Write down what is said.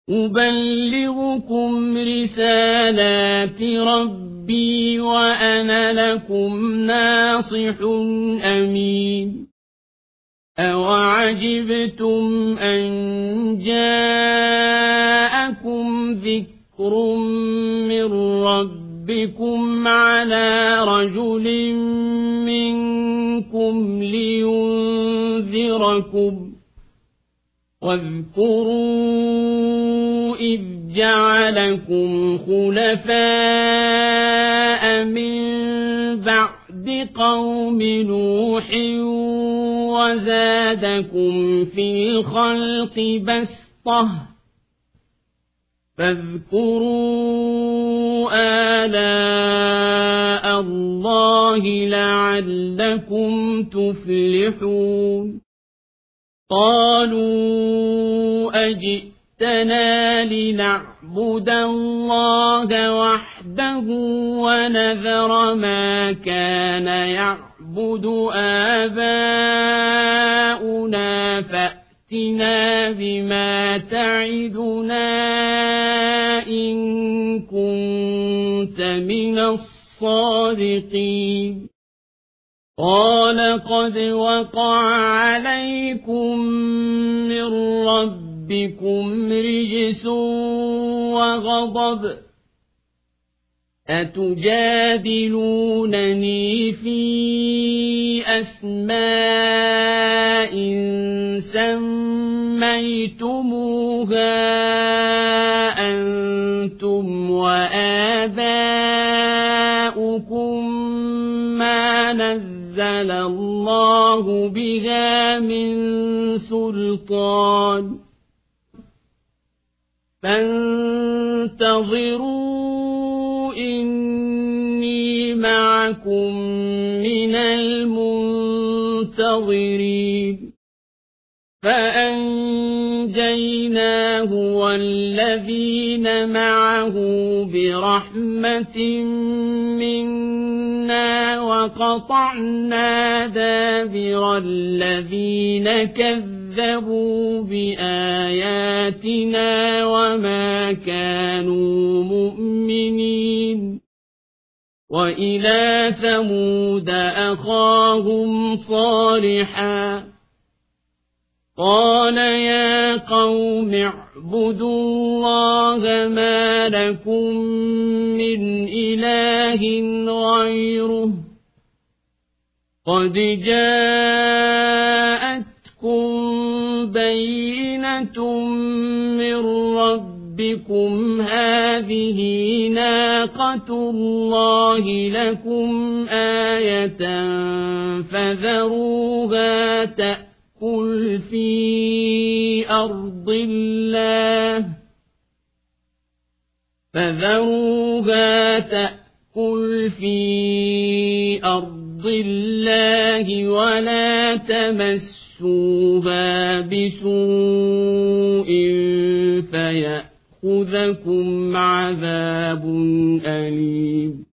أبلغكم رسالات ربي وأنا لكم ناصح أمين أوعجبتم أن جاءكم ذكر من ربكم على رجل منكم لينذركم واذكروا إذ جعلكم خلفاء من بعد قوم نوح وزادكم في الخلق بسطة فاذكروا آلاء الله لعلكم تفلحون قالوا أجئتنا لنعبد الله وحده ونذر ما كان يعبد آباؤنا فأتنا بما تعدنا إن كنت من الصادقين قال قد وقع عليكم من ربكم رجس وغضب أتجادلونني في أسماء سميتموها أنتم وآباؤكم ما نزل الله بها من سلطان فانتظروا إني معكم من المنتظرين فأنجيناه والذين معه برحمة منا وقطعنا دابر الذين كذبوا بآياتنا وما كانوا مؤمنين وإلى ثمود أخاهم صالحا قال يا قوم اعبدوا الله ما لكم من إله غيره قد جاءتكم بينة من ربكم هذه ناقة الله لكم آية فذروها تأكل في أرض الله ولا تمسوها بسوء فيأخذكم عذاب أليم